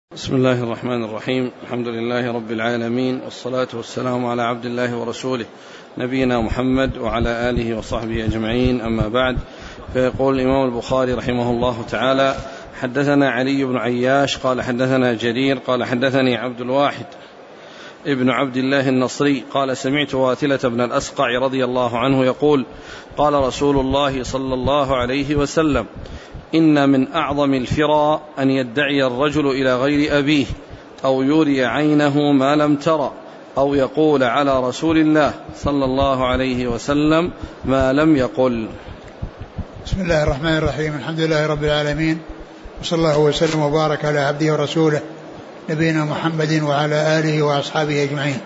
بسم الله الرحمن الرحيم. الحمد لله رب العالمين، والصلاة والسلام على عبد الله ورسوله نبينا محمد وعلى آله وصحبه أجمعين، أما بعد. فيقول الإمام البخاري رحمه الله تعالى: حدثنا علي بن عياش قال حدثنا جرير قال حدثني عبد الواحد ابن عبد الله النصري قال: سمعت واثلة بن الأسقع رضي الله عنه يقول: قال رسول الله صلى الله عليه وسلم: إن من أعظم الفرى أن يدعي الرجل إلى غير أبيه، أو يري عينه ما لم ترى، أو يقول على رسول الله صلى الله عليه وسلم ما لم يقل. بسم الله الرحمن الرحيم. الحمد لله رب العالمين، وصلى الله وسلم وبارك على عبده ورسوله نبينا محمد وعلى آله وأصحابه أجمعين.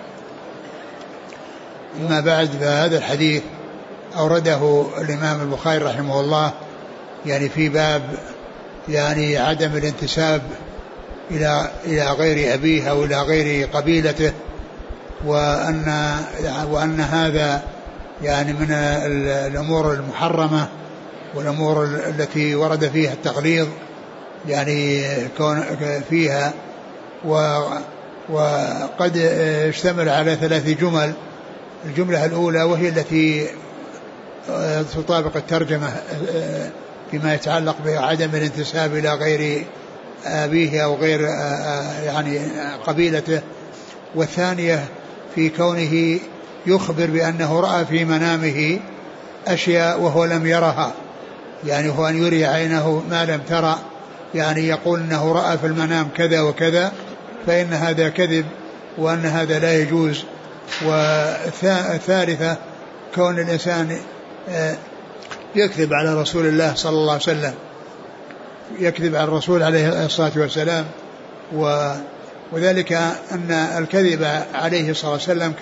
أما بعد، فهذا الحديث أورده الإمام البخاري رحمه الله يعني في باب يعني عدم الانتساب إلى غير أبيه أو إلى غير قبيلته، وأن هذا يعني من الأمور المحرمة والأمور التي ورد فيها التغليظ يعني فيها، وقد اشتمل على 3 جمل. الجملة الأولى وهي التي تطابق الترجمة فيما يتعلق بعدم الانتساب إلى غير أبيه أو غير يعني قبيلته، والثانية في كونه يخبر بأنه رأى في منامه أشياء وهو لم يرها، يعني هو أن يري عينه ما لم ترى، يعني يقول أنه رأى في المنام كذا وكذا، فإن هذا كذب وأن هذا لا يجوز. والثالثة كون الإنسان يكذب على رسول الله صلى الله عليه وسلم، يكذب على الرسول عليه الصلاة والسلام، وذلك أن الكذب عليه الصلاة والسلام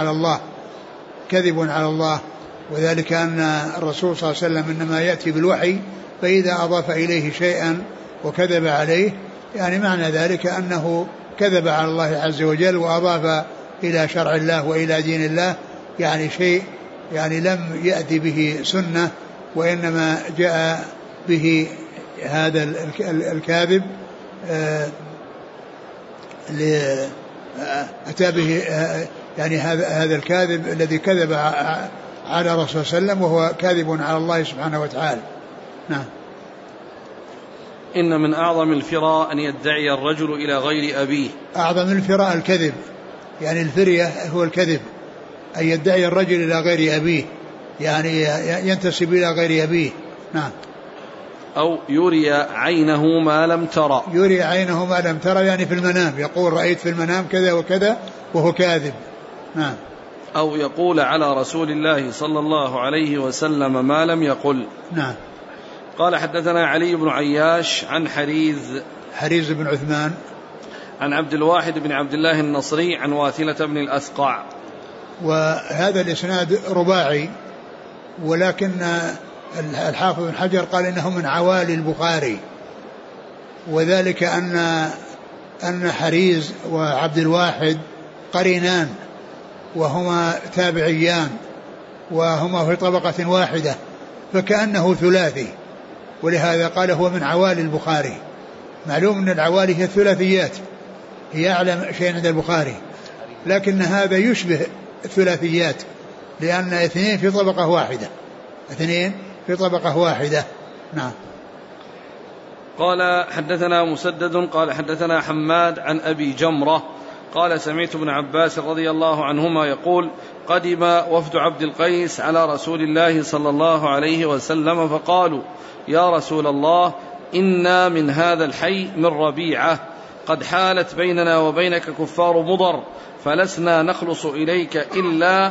كذب على الله، وذلك أن الرسول صلى الله عليه وسلم إنما يأتي بالوحي، فإذا أضاف إليه شيئا وكذب عليه يعني معنى ذلك أنه كذب على الله عز وجل وأضاف إلى شرع الله وإلى دين الله يعني شيء يعني لم يأتي به سنة، وإنما جاء به هذا الكاذب أتى به يعني هذا الكاذب الذي كذب على رسول الله صلى الله عليه وسلم، وهو كاذب على الله سبحانه وتعالى. نعم. إن من أعظم الفرى أن يدعي الرجل إلى غير أبيه. أعظم الفرى الكذب، يعني الفرية هو الكذب، أن يدعي الرجل إلى غير أبيه، يعني ينتسب إلى غير أبيه. نعم. أو يري عينه ما لم ترى. يري عينه ما لم ترى يعني في المنام، يقول رأيت في المنام كذا وكذا وهو كاذب. نعم. أو يقول على رسول الله صلى الله عليه وسلم ما لم يقل. نعم. قال حدثنا علي بن عياش عن حريز بن عثمان عن عبد الواحد بن عبد الله النصري عن واثلة بن الأسقع. وهذا الإسناد رباعي، ولكن الحافظ بن حجر قال إنه من عوالي البخاري، وذلك أن حريز وعبد الواحد قرينان وهما تابعيان وهما في طبقة واحدة، فكأنه ثلاثي، ولهذا قال هو من عوالي البخاري. معلوم أن العوالي هي الثلاثيات، هي أعلى شيء عند البخاري، لكن هذا يشبه الثلاثيات لأن 2 في طبقة واحدة. نعم. قال حدثنا مسدد قال حدثنا حماد عن أبي جمرة قال: سمعت ابن عباس رضي الله عنهما يقول: قدم وفد عبد القيس على رسول الله صلى الله عليه وسلم فقالوا: يا رسول الله، إنا من هذا الحي من ربيعة، قد حالت بيننا وبينك كفار مضر، فلسنا نخلص إليك إلا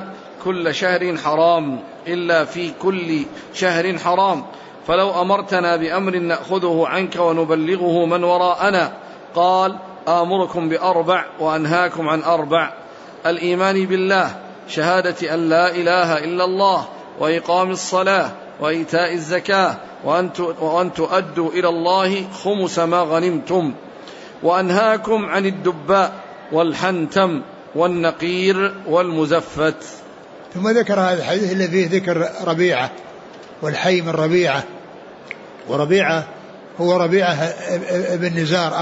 في كل شهر حرام، فلو أمرتنا بأمر نأخذه عنك ونبلغه من وراءنا. قال: آمركم ب4 وأنهاكم عن 4: الإيمان بالله، شهادة أن لا إله إلا الله، وإقام الصلاة، وإيتاء الزكاة، وأن تؤدوا إلى الله خمس ما غنمتم، وأنهاكم عن الدباء والحنتم والنقير والمزفت. ثم ذكر هذا الحديث الذي فيه ذكر ربيعة والحي من ربيعة، وربيعة هو ربيعة بن نزار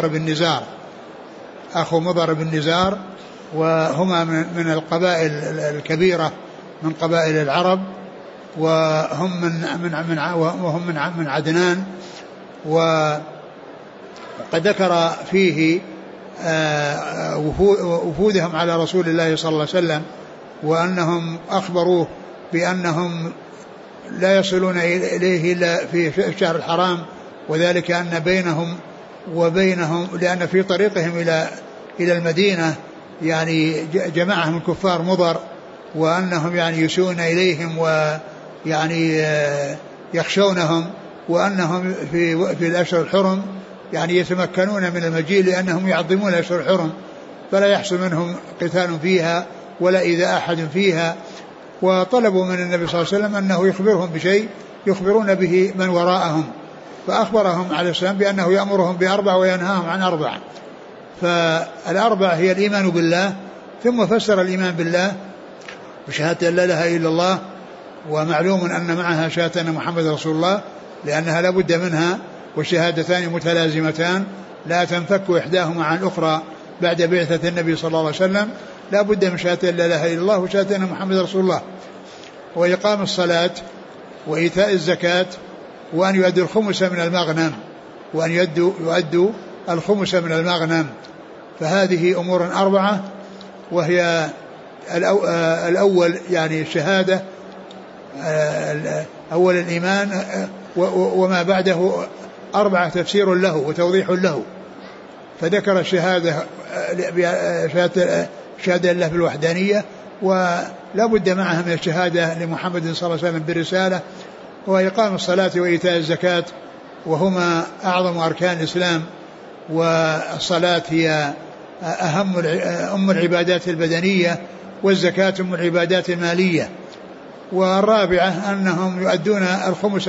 أخو مضر بن نزار، وهما من القبائل الكبيرة من قبائل العرب، وهم من عدنان. وقد ذكر فيه وفودهم على رسول الله صلى الله عليه وسلم، وأنهم أخبروه بأنهم لا يصلون إليه إلا في الشهر الحرام، وذلك أن بينهم وبينهم لأن في طريقهم إلى المدينة يعني جماعهم الكفار مضر، وأنهم يعني يسوون إليهم ويعني يخشونهم، وأنهم في الأشهر الحرم يعني يتمكنون من المجيء لأنهم يعظمون الأشهر الحرم، فلا يحصل منهم قتال فيها ولا إذا أحد فيها. وطلبوا من النبي صلى الله عليه وسلم أنه يخبرهم بشيء يخبرون به من وراءهم، فأخبرهم عليه السلام بأنه يأمرهم ب4 وينهاهم عن 4. فالأربع هي الإيمان بالله، ثم فسر الإيمان بالله بشهادة لا إله إلا الله، ومعلوم أن معها شهادة أن محمد رسول الله لأنها لا بد منها، والشهادتان متلازمتان لا تنفك إحداهما عن الأخرى بعد بعثة النبي صلى الله عليه وسلم، لا بد من شهادة لا إله إلا الله وشهادة أن محمد رسول الله، وإقام الصلاة وإيتاء الزكاة، وأن يؤدوا الخمس من المغنم، وأن يؤدوا الخمس من المغنم. فهذه أمور 4، وهي الأول يعني الشهادة، أول الإيمان، وما بعده 4 تفسير له وتوضيح له. فذكر الشهادة شهادة الله بالوحدانية، ولا بد معها من الشهادة لمحمد صلى الله عليه وسلم بالرسالة، وإقام الصلاة وإيتاء الزكاة، وهما أعظم أركان الإسلام. والصلاة هي أم العبادات البدنية، والزكاة أم العبادات المالية. والرابعة أنهم يؤدون الخمس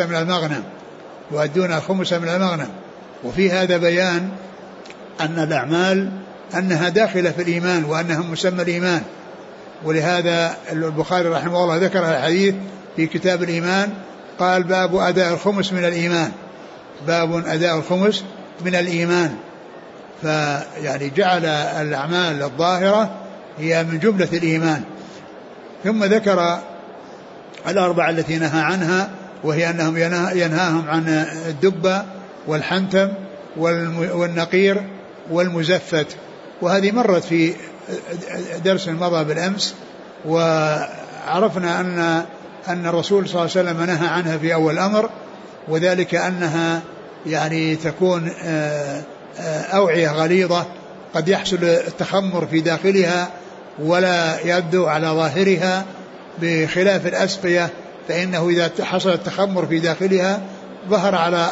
من المغنم، وفي هذا بيان أن الأعمال أنها داخلة في الإيمان، وأنها مسمى الإيمان. ولهذا البخاري رحمه الله ذكر الحديث في كتاب الإيمان، قال باب أداء الخمس من الإيمان، باب أداء الخمس من الإيمان. فيعني جعل الأعمال الظاهرة هي من جملة الإيمان. ثم ذكر 4 التي نهى عنها، وهي أنهم ينهاهم عن الدبة والحنتم والنقير والمزفت، وهذه مرت في درس مضى بالأمس، وعرفنا أن الرسول صلى الله عليه وسلم نهى عنها في أول الأمر، وذلك أنها يعني تكون أوعية غليظة قد يحصل التخمر في داخلها ولا يبدو على ظاهرها، بخلاف الأسقية فإنه إذا حصل التخمر في داخلها ظهر على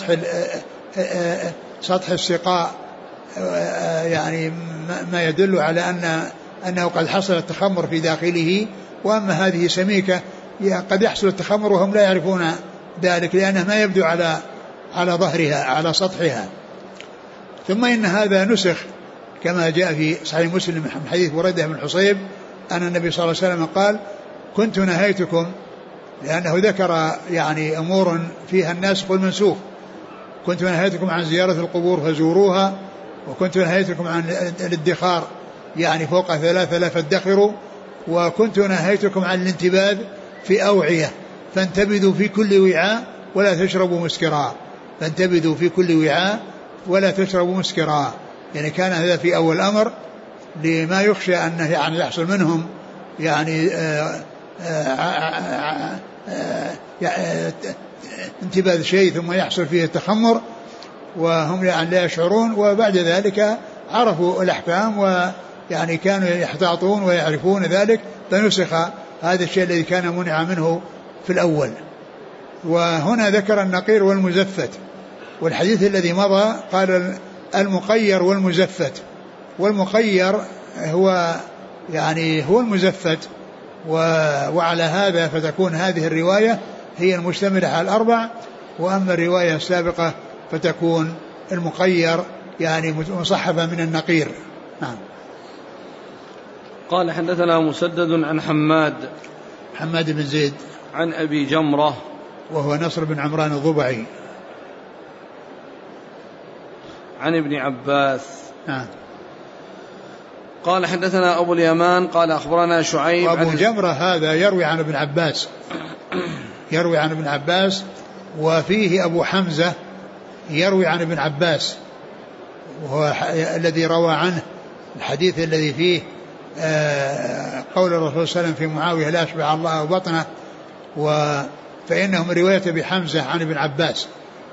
سطح السقاء يعني ما يدل على أنه قد حصل التخمر في داخله. وأما هذه سميكة قد يحصل التخمر وهم لا يعرفون ذلك، لأنه ما يبدو على ظهرها على سطحها. ثم إن هذا نسخ كما جاء في صحيح مسلم من حديث بريدة بن حصيب أن النبي صلى الله عليه وسلم قال كنت نهيتكم، لأنه ذكر يعني أمور فيها الناسخ والمنسوخ، كنت نهيتكم عن زيارة القبور فزوروها، وكنت نهيتكم عن الادخار يعني فوق 3 لا فادخروا، وكنت نهيتكم عن الانتباذ في أوعية فانتبذوا في كل وعاء ولا تشربوا مسكرا، فانتبذوا في كل وعاء ولا تشربوا مسكرا. يعني كان هذا في أول أمر لما يخشى أنه يعني يحصل منهم يعني انتباذ شيء ثم يحصل فيه التخمر وهم يعني لا يشعرون، وبعد ذلك عرفوا الأحكام ويعني كانوا يحتاطون ويعرفون ذلك، فنسخ هذا الشيء الذي كان منع منه في الأول. وهنا ذكر النقير والمزفت، والحديث الذي مضى قال المقير والمزفت، والمقير هو يعني هو المزفت، وعلى هذا فتكون هذه الرواية هي المشتملة على 4، وأما الرواية السابقة فتكون المقير يعني مصحفة من النقير. نعم. قال حدثنا مسدد عن حماد بن زيد عن أبي جمرة وهو نصر بن عمران الضبعي. عن ابن عباس. قال حدثنا أبو اليمان قال أخبرنا شعيب. وأبو جمرة هذا يروي عن ابن عباس، يروي عن ابن عباس. وفيه أبو حمزة يروي عن ابن عباس، وهو الذي روى عنه الحديث الذي فيه قول الرسول صلى الله عليه وسلم في معاوية لا أشبع الله بطنه، فإنهم رواية بحمزة عن ابن عباس.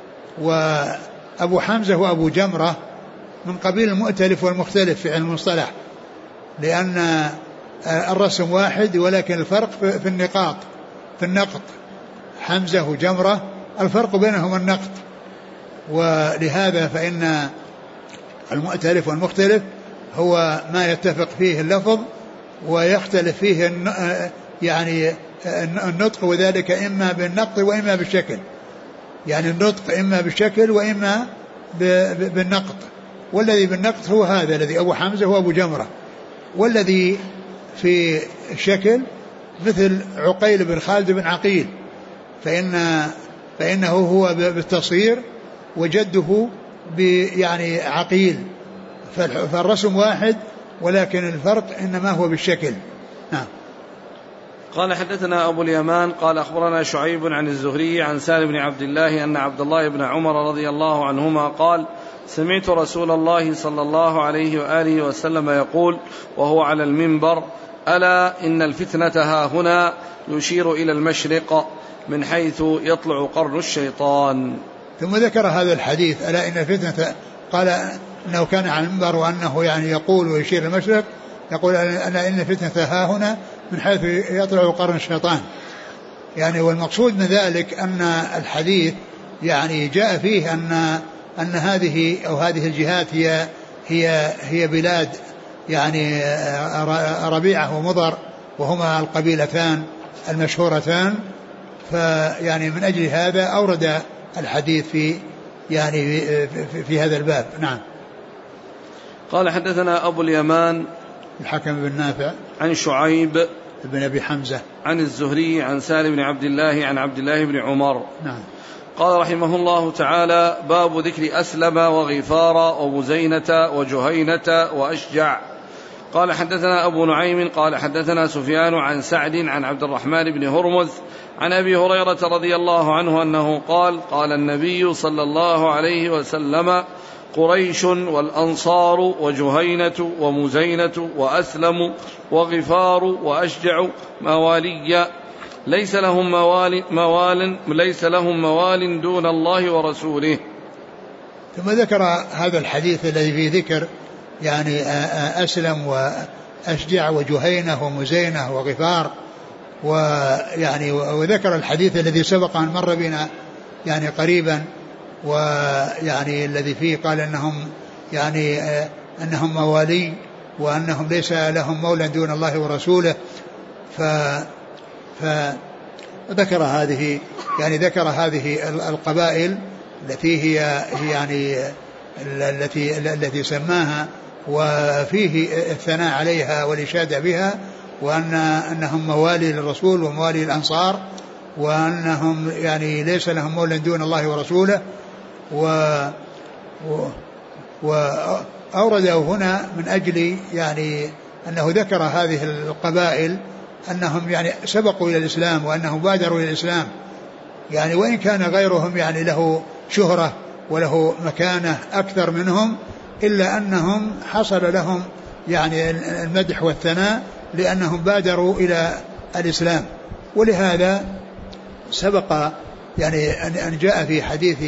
وأبو حمزة وأبو جمرة من قبيل المؤتلف والمختلف في علم المصطلح، لأن الرسم واحد ولكن الفرق في النقاط، في النقط. حمزة وجمرة الفرق بينهم النقط، ولهذا فإن المؤتلف والمختلف هو ما يتفق فيه اللفظ ويختلف فيه يعني النطق، وذلك إما بالنقط وإما بالشكل، يعني النطق إما بالشكل وإما بالنقط. والذي بالنقط هو هذا الذي أبو حمزة هو أبو جمرة، والذي في الشكل مثل عقيل بن خالد بن عقيل، فإنه هو بالتصغير وجده يعني عقيل، فالرسم واحد ولكن الفرق إنما هو بالشكل. قال حدثنا أبو اليمان قال أخبرنا شعيب عن الزهري عن سالم بن عبد الله أن عبد الله بن عمر رضي الله عنهما قال سمعت رسول الله صلى الله عليه وآله وسلم يقول وهو على المنبر ألا إن الفتنة ها هنا، يشير إلى المشرق من حيث يطلع قرن الشيطان. ثم ذكر هذا الحديث ألا إن الفتنة، قال أنه كان على المنبر وأنه يعني يقول ويشير المشرق، يقول ألا إن الفتنة ها هنا من حيث يطلع قرن الشيطان. يعني والمقصود من ذلك أن الحديث يعني جاء فيه أن هذه أو هذه الجهات هي بلاد يعني ربيعة ومضر، وهما القبيلتان المشهورتان، فيعني من أجل هذا أورد الحديث في هذا الباب. نعم. قال حدثنا أبو اليمان الحكم بن نافع عن شعيب بن أبي حمزة عن الزهري عن سالم بن عبد الله عن عبد الله بن عمر. نعم. قال رحمه الله تعالى باب ذكر أسلم وغفار ومزينة وجهينة وأشجع. قال حدثنا أبو نعيم قال حدثنا سفيان عن سعد عن عبد الرحمن بن هرمز عن أبي هريرة رضي الله عنه أنه قال قال النبي صلى الله عليه وسلم قريش والأنصار وجهينة ومزينة وأسلم وغفار وأشجع موالي ليس لهم موال دون الله ورسوله. ثم ذكر هذا الحديث الذي فيه ذكر يعني أسلم وأشجع وجهينة ومزينة وغفار، ويعني وذكر الحديث الذي سبق أن مر بنا يعني قريبا، ويعني الذي فيه قال أنهم موالي وأنهم ليس لهم مولى دون الله ورسوله. فذكر هذه القبائل التي هي يعني التي سماها، وفيه الثناء عليها والإشادة بها، وأنهم موالي للرسول وموالي الأنصار، وأنهم يعني ليس لهم مولى دون الله ورسوله. وأورده هنا من أجل يعني أنه ذكر هذه القبائل أنهم يعني سبقوا إلى الإسلام وأنهم بادروا إلى الإسلام، يعني وإن كان غيرهم يعني له شهرة وله مكانة أكثر منهم، إلا أنهم حصل لهم يعني المدح والثناء لأنهم بادروا إلى الإسلام. ولهذا سبق يعني أن جاء في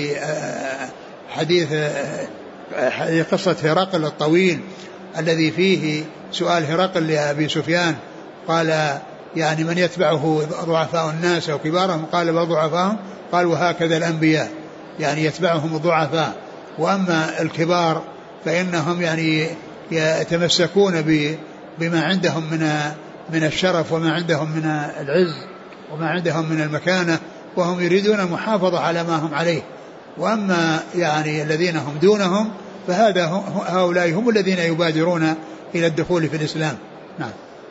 حديث قصة هرقل الطويل الذي فيه سؤال هرقل لأبي سفيان، قال يعني من يتبعه ضعفاء الناس أو كبارهم؟ قال بل ضعفاهم. قال وهكذا الأنبياء يعني يتبعهم الضعفاء، وأما الكبار فإنهم يعني يتمسكون بما عندهم من الشرف وما عندهم من العز وما عندهم من المكانة، وهم يريدون المحافظة على ما هم عليه. وأما يعني الذين هم دونهم هؤلاء هم الذين يبادرون إلى الدخول في الإسلام. نعم.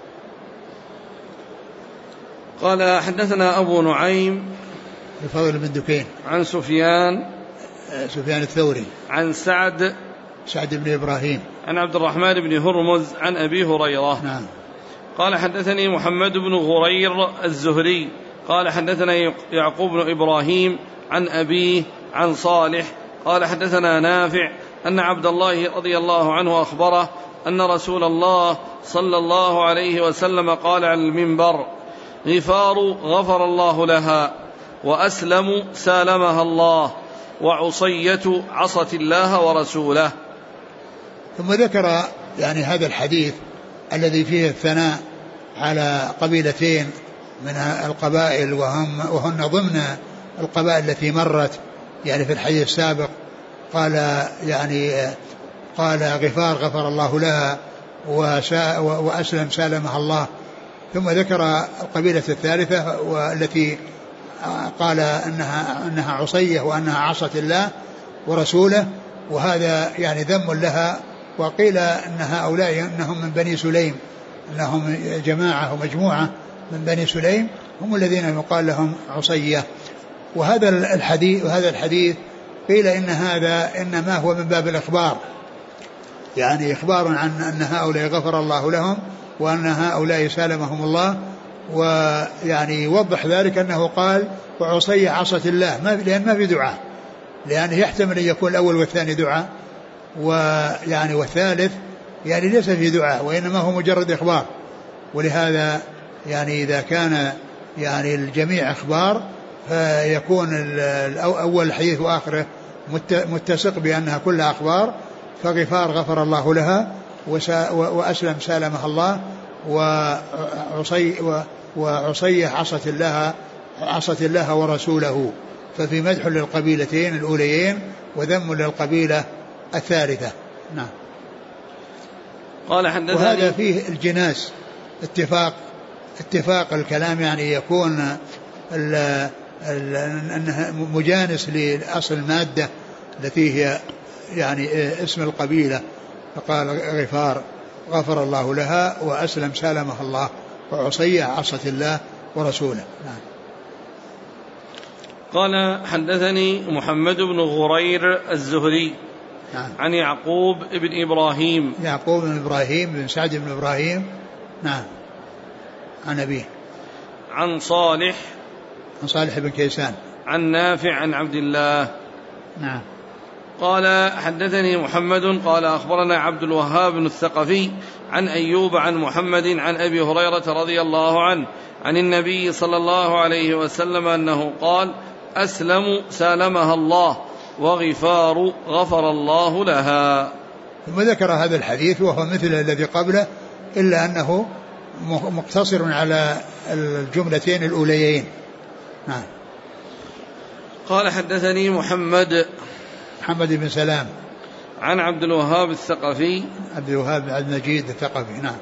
قال حدثنا أبو نعيم الفضل بن دكين عن سفيان الثوري عن سعد سعد بن إبراهيم. عن عبد الرحمن بن هرمز عن أبي هريرة. نعم. قال حدثني محمد بن غرير الزهري قال حدثنا يعقوب بن إبراهيم عن أبيه عن صالح قال حدثنا نافع أن عبد الله رضي الله عنه أخبره أن رسول الله صلى الله عليه وسلم قال على المنبر: غفار غفر الله لها، وأسلم سالمها الله، وعصية عصت الله ورسوله. ثم ذكر يعني هذا الحديث الذي فيه الثناء على قبيلتين من القبائل وهن ضمن القبائل التي مرت يعني في الحديث السابق. قال غفار غفر الله لها، وأسلم سالمها الله. ثم ذكر القبيلة الثالثة والتي قال أنها عصية وأنها عصت الله ورسوله، وهذا يعني ذم لها. وقيل أن هؤلاء أنهم من بني سليم، أنهم جماعة ومجموعة من بني سليم هم الذين يقال لهم عصية. وهذا الحديث قيل إن هذا إنما هو من باب الإخبار، يعني إخبار عن أن هؤلاء غفر الله لهم وأن هؤلاء سالمهم الله. ويعني يوضح ذلك أنه قال وعصية عصت الله، لأن ما في دعاء، لأنه يحتمل أن يكون الأول والثاني دعاء، ويعني والثالث يعني ليس في دعاء وإنما هو مجرد إخبار. ولهذا يعني إذا كان يعني الجميع إخبار فيكون الأول الحديث وآخره متسق بأنها كلها أخبار. فغفار غفر الله لها، وأسلم سالمها الله، وعصية عصت الله ورسوله. ففي مدح للقبيلتين الأوليين وذم للقبيلة الثالثة. نعم. قال حدثني. وهذا فيه الجناس، اتفاق الكلام، يعني يكون أنها مجانس لأصل المادة التي هي يعني اسم القبيلة. فقال غفار غفر الله لها، وأسلم سالمها الله، وعصية عصت الله ورسوله. نعم. قال حدثني محمد بن غرير الزهري. نعم. عن يعقوب بن إبراهيم بن سعد بن إبراهيم. نعم. عن أبيه عن صالح بن كيسان عن نافع عن عبد الله. نعم. قال حدثني محمد قال أخبرنا عبد الوهاب بن الثقفي عن أيوب عن محمد عن أبي هريرة رضي الله عنه عن النبي صلى الله عليه وسلم أنه قال: أسلم سالمها الله، وغفار غفر الله لها. ثم ذكر هذا الحديث وهو مثل الذي قبله، إلا أنه مقتصر على الجملتين الأوليين. نعم. قال حدثني محمد بن سلام عن عبد الوهاب الثقفي، عبد الوهاب بن عبد المجيد الثقفي. نعم.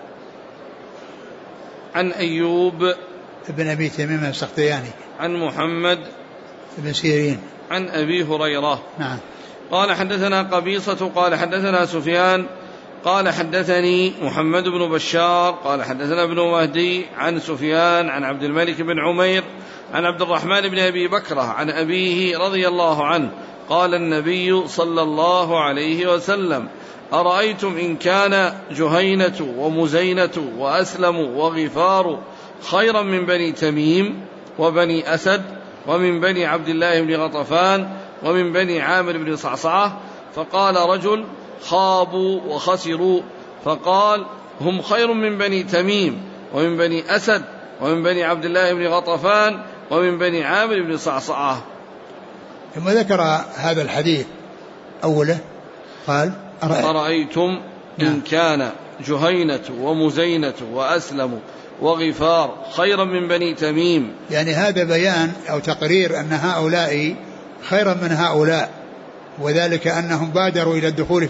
عن أيوب بن أبي تميم السختياني عن محمد بن سيرين عن أبي هريرة. نعم. قال حدثنا قبيصة قال حدثنا سفيان قال حدثني محمد بن بشار قال حدثنا ابن مهدي عن سفيان عن عبد الملك بن عمير عن عبد الرحمن بن أبي بكرة عن أبيه رضي الله عنه قال النبي صلى الله عليه وسلم: أرأيتم إن كان جهينة ومزينة وأسلم وغفار خيرا من بني تميم وبني أسد ومن بني عبد الله بن غطفان ومن بني عامر بن صعصعة. فقال رجل: خابوا وخسروا. فقال: هم خير من بني تميم ومن بني أسد ومن بني عبد الله بن غطفان ومن بني عامر بن صعصعة. ثم ذكر هذا الحديث أوله قال: أرأيتم إن كان جهينة ومزينة وأسلم وغفار خيرا من بني تميم. يعني هذا بيان أو تقرير أن هؤلاء خيرا من هؤلاء، وذلك أنهم بادروا إلى الدخول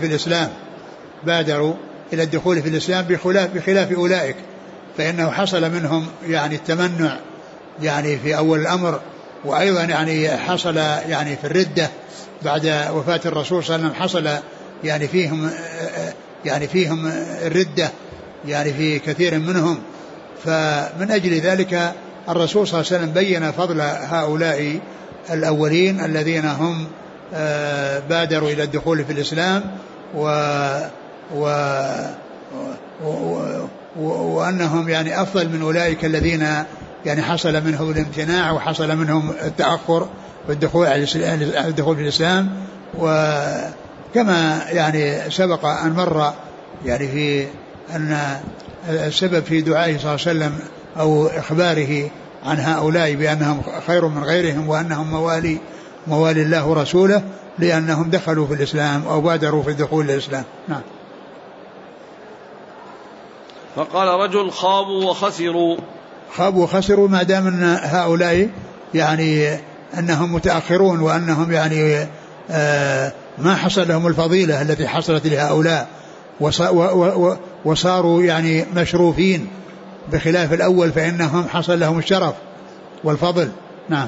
في الإسلام بخلاف أولئك، فإنه حصل منهم يعني التمنع يعني في أول الأمر، وأيضا يعني حصل يعني في الردة بعد وفاة الرسول صلى الله عليه وسلم، حصل يعني فيهم الردة يعني في كثير منهم. فمن أجل ذلك الرسول صلى الله عليه وسلم بين فضل هؤلاء الأولين الذين هم بادروا إلى الدخول في الإسلام وأنهم يعني أفضل من أولئك الذين يعني حصل منهم الامتناع وحصل منهم التأخر في الدخول في الإسلام. وكما يعني سبق أن مر يعني في أن السبب في دعائه صلى الله عليه وسلم أو إخباره عن هؤلاء بأنهم خير من غيرهم وأنهم موالي الله ورسوله لأنهم دخلوا في الإسلام أو بادروا في الدخول للإسلام. نعم. فقال رجل خابوا وخسروا ما دام أن هؤلاء يعني أنهم متأخرون وأنهم يعني ما حصل لهم الفضيلة التي حصلت لهؤلاء وصاروا يعني مشروفين بخلاف الأول فإنهم حصل لهم الشرف والفضل. نعم.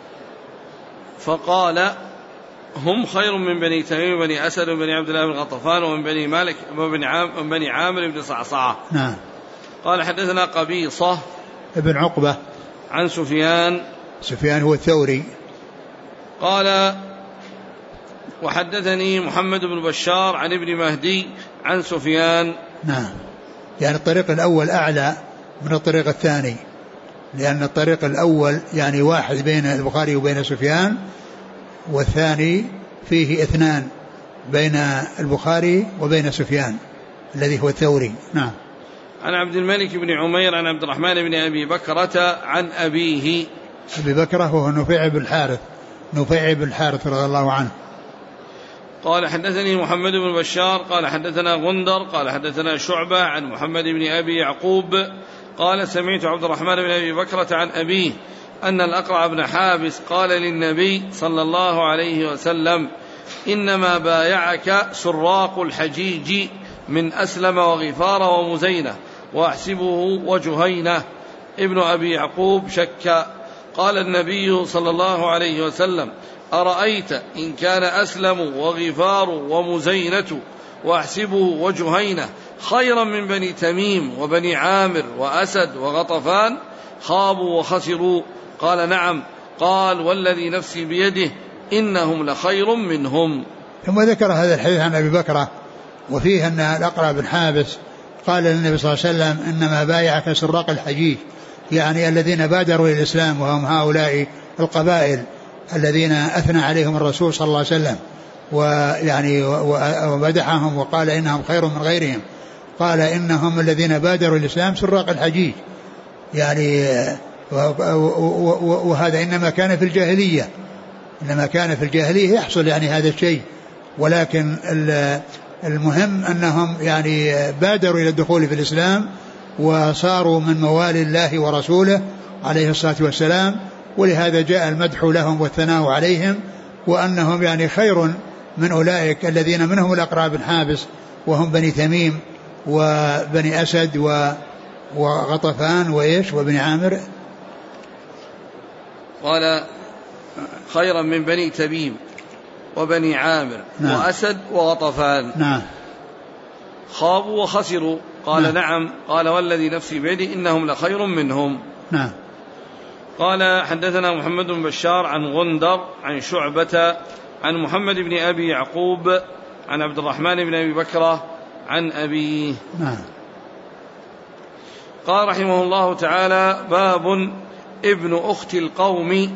فقال هم خير من بني تميم وبني أسد وبني عبد الله بن غطفان ومن بني مالك ومن بني عامر بن صعصعة. نعم. قال حدثنا قبيصة ابن عقبة عن سفيان هو الثوري قال وحدثني محمد بن بشار عن ابن مهدي عن سفيان. نعم. يعني الطريق الأول أعلى من الطريق الثاني لأن الطريق الأول يعني واحد بين البخاري وبين سفيان والثاني فيه اثنان بين البخاري وبين سفيان الذي هو الثوري. نعم. عن عبد الملك بن عمير عن عبد الرحمن بن أبي بكرة عن أبيه. أبي بكرة هو نفيع بن الحارث رضي الله عنه. قال حدثني محمد بن بشار قال حدثنا غندر قال حدثنا شعبة عن محمد بن أبي يعقوب قال سمعت عبد الرحمن بن أبي بكرة عن أبيه أن الأقرع بن حابس قال للنبي صلى الله عليه وسلم إنما بايعك سراق الحجيج من أسلم وغفار ومزينة وأحسبه وجهينة. ابن أبي يعقوب شك. قال النبي صلى الله عليه وسلم أرأيت إن كان أسلم وغفار ومزينة وأحسبه وجهينة خيرا من بني تميم وبني عامر وأسد وغطفان خابوا وخسروا. قال نعم. قال والذي نفسي بيده إنهم لخير منهم. ثم ذكر هذا الحديث عن أبي بكرة وفيه أن الأقرع بن حابس قال للنبي صلى الله عليه وسلم إنما بايعك سراق الحجيج يعني الذين بادروا إلى الإسلام وهم هؤلاء القبائل الذين أثنى عليهم الرسول صلى الله عليه وسلم ويعني ومدحهم وقال إنهم خير من غيرهم. قال إنهم الذين بادروا إلى الإسلام سراق الحجيج يعني وهذا إنما كان في الجاهلية يحصل يعني هذا الشيء ولكن المهم أنهم يعني بادروا إلى الدخول في الإسلام وصاروا من موالي الله ورسوله عليه الصلاة والسلام ولهذا جاء المدح لهم والثناء عليهم وأنهم يعني خير من أولئك الذين منهم الأقرع بن حابس وهم بني تميم وبني أسد وغطفان وبني عامر. قال خيرا من بني تميم وبني عامر. نعم. وأسد وغطفان. نعم. خابوا وخسروا. قال نعم. قال والذي نفسي بيده إنهم لخير منهم. نعم. قال حدثنا محمد بن بشار عن غندر عن شعبة عن محمد بن أبي يعقوب عن عبد الرحمن بن أبي بكرة عن أبيه. نعم. قال رحمه الله تعالى باب ابن أخت القوم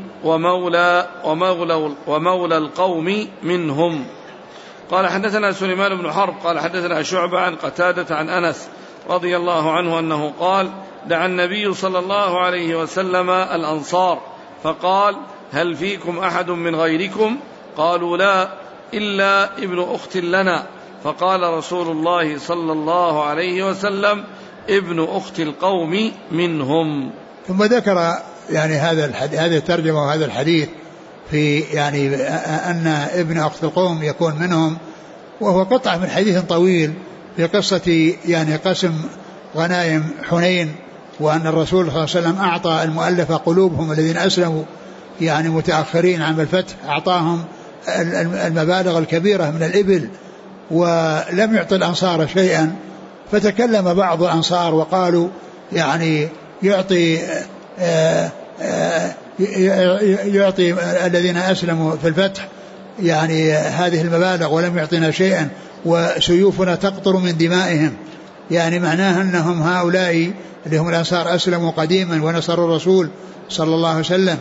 ومولى القوم منهم. قال حدثنا سليمان بن حرب قال حدثنا شعبة عن قتادة عن أنس رضي الله عنه أنه قال دعا النبي صلى الله عليه وسلم الأنصار فقال هل فيكم أحد من غيركم؟ قالوا لا إلا ابن أخت لنا. فقال رسول الله صلى الله عليه وسلم ابن أخت القوم منهم. ثم ذكر يعني هذه الترجمة وهذا الحديث في يعني أن ابن أخت القوم يكون منهم وهو قطعة من حديث طويل في قصة يعني قسم غنائم حنين وأن الرسول صلى الله عليه وسلم أعطى المؤلفة قلوبهم الذين أسلموا يعني متأخرين عن الفتح أعطاهم المبالغ الكبيرة من الإبل ولم يعطي الأنصار شيئا. فتكلم بعض الأنصار وقالوا يعني يعطي الذين أسلموا في الفتح يعني هذه المبالغ ولم يعطينا شيئا وسيوفنا تقطر من دمائهم، يعني معناه أنهم هؤلاء اللي هم الأنصار أسلموا قديما ونصروا الرسول صلى الله عليه وسلم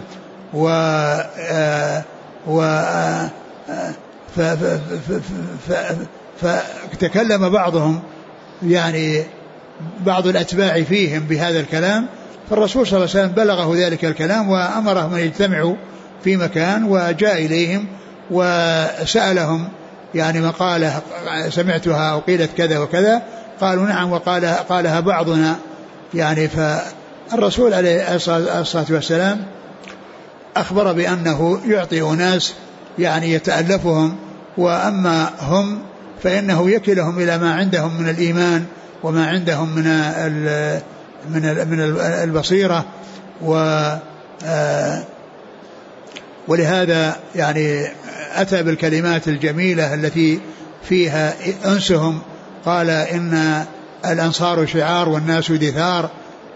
فتكلم بعضهم يعني بعض الأتباع فيهم بهذا الكلام، فالرسول صلى الله عليه وسلم بلغه ذلك الكلام وأمرهم أن يجتمعوا في مكان، وجاء إليهم وسألهم يعني مقالة سمعتها أو قيلت كذا وكذا، قالوا نعم وقالها بعضنا يعني. فالرسول عليه الصلاة والسلام أخبر بأنه يعطي أناس يعني يتألفهم، وأما هم فإنه يكلهم إلى ما عندهم من الإيمان وما عندهم من البصيرة، ولهذا يعني أتى بالكلمات الجميلة التي فيها أنسهم. قال إن الأنصار شعار والناس دثار،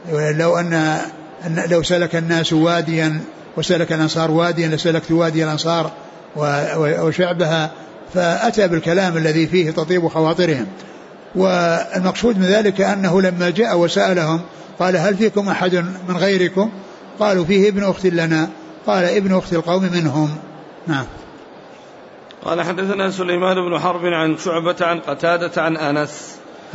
لو سلك الناس واديا وسلك الأنصار واديا لسلكت وادي الأنصار وشعبها، فأتى بالكلام الذي فيه تطيب خواطرهم. والمقصود من ذلك أنه لما جاء وسألهم قال هل فيكم أحد من غيركم؟ قالوا فيه ابن أخت لنا، قال ابن أخت القوم منهم. نعم. قال حدثنا سليمان بن حرب عن شعبة عن قتادة عن أنس.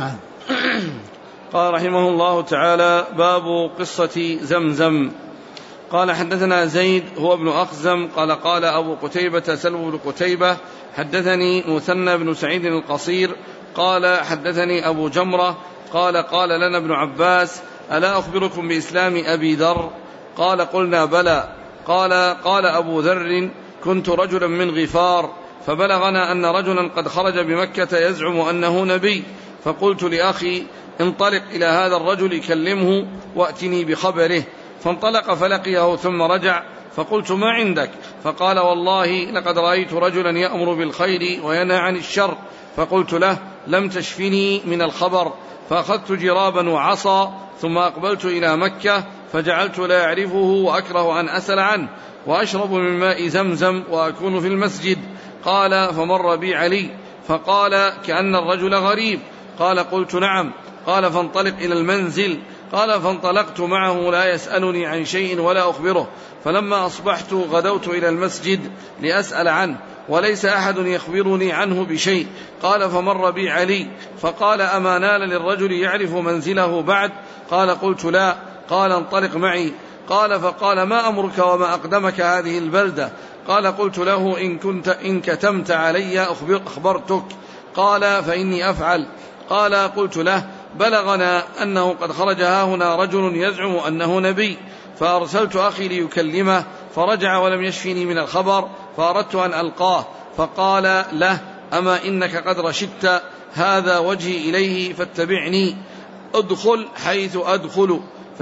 قال رحمه الله تعالى باب قصة زمزم. قال حدثنا زيد هو ابن أخزم قال قال أبو قتيبة سلم بن قتيبة حدثني مثنى بن سعيد القصير قال حدثني أبو جمرة قال قال لنا ابن عباس ألا أخبركم بإسلام أبي ذر؟ قال قلنا بلى. قال أبو ذر كنت رجلا من غفار فبلغنا أن رجلا قد خرج بمكة يزعم أنه نبي، فقلت لأخي انطلق إلى هذا الرجل كلمه وأتني بخبره، فانطلق فلقيه ثم رجع، فقلت ما عندك؟ فقال والله لقد رأيت رجلا يأمر بالخير وينهى عن الشر، فقلت له لم تشفني من الخبر، فأخذت جرابا وعصا ثم أقبلت إلى مكة فجعلت لا أعرفه وأكره أن أسأل عنه، وأشرب من ماء زمزم وأكون في المسجد. قال فمر بي علي فقال كأن الرجل غريب. قال قلت نعم. قال فانطلق إلى المنزل. قال فانطلقت معه لا يسألني عن شيء ولا أخبره، فلما أصبحت غدوت إلى المسجد لأسأل عنه وليس أحد يخبرني عنه بشيء. قال فمر بي علي فقال أما نال للرجل يعرف منزله بعد؟ قال قلت لا. قال انطلق معي. قال فقال ما أمرك وما أقدمك هذه البلدة؟ قال قلت له إن كتمت علي أخبرتك. قال فإني أفعل. قال قلت له بلغنا أنه قد خرج هاهنا رجل يزعم أنه نبي، فأرسلت أخي ليكلمه فرجع ولم يشفني من الخبر، فأردت أن ألقاه فقال له أما إنك قد رشدت، هذا وجهي إليه فاتبعني، أدخل حيث أدخل،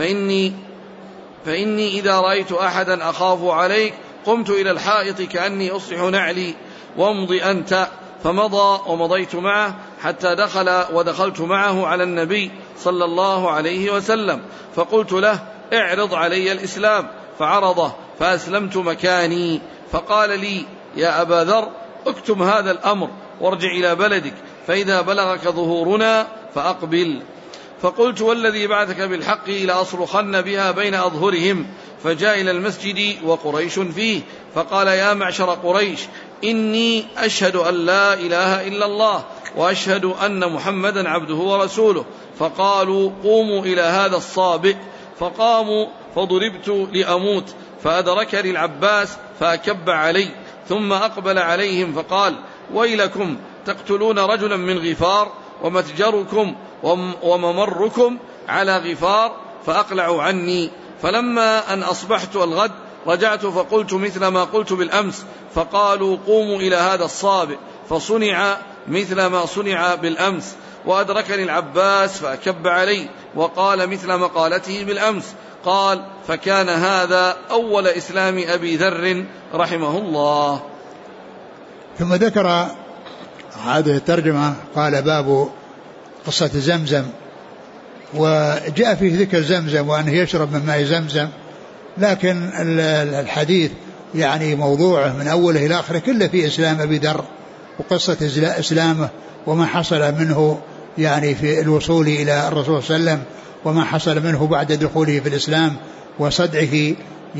فإني إذا رأيت أحدا أخاف عليك قمت إلى الحائط كأني أصلح نعلي، وامضي أنت. فمضى ومضيت معه حتى دخل ودخلت معه على النبي صلى الله عليه وسلم، فقلت له اعرض علي الإسلام، فعرضه فأسلمت مكاني. فقال لي يا أبا ذر اكتم هذا الأمر وارجع إلى بلدك، فإذا بلغك ظهورنا فأقبل. فقلت والذي بعثك بالحق لأصرخن بها بين أظهرهم، فجاء إلى المسجد وقريش فيه، فقال يا معشر قريش إني أشهد أن لا إله إلا الله وأشهد أن محمدا عبده ورسوله. فقالوا قوموا إلى هذا الصابئ، فقاموا فضربت لأموت، فأدركني العباس فأكب علي، ثم أقبل عليهم فقال ويلكم تقتلون رجلا من غفار، ومتجركم وممركم على غفار، فأقلعوا عني. فلما أن أصبحت الغد رجعت فقلت مثل ما قلت بالأمس، فقالوا قوموا إلى هذا الصابئ، فصنع مثل ما صنع بالأمس، وأدركني العباس فأكب علي وقال مثل مقالته بالأمس. قال فكان هذا أول إسلام أبي ذر رحمه الله. ثم ذكر هذه الترجمة قال باب قصة زمزم، وجاء فيه ذكر زمزم وأنه يشرب من ماء زمزم، لكن الحديث يعني موضوعه من أوله إلى آخره كله في إسلام أبي ذر وقصة إسلامه وما حصل منه يعني في الوصول إلى الرسول صلى الله عليه وسلم، وما حصل منه بعد دخوله في الإسلام وصدعه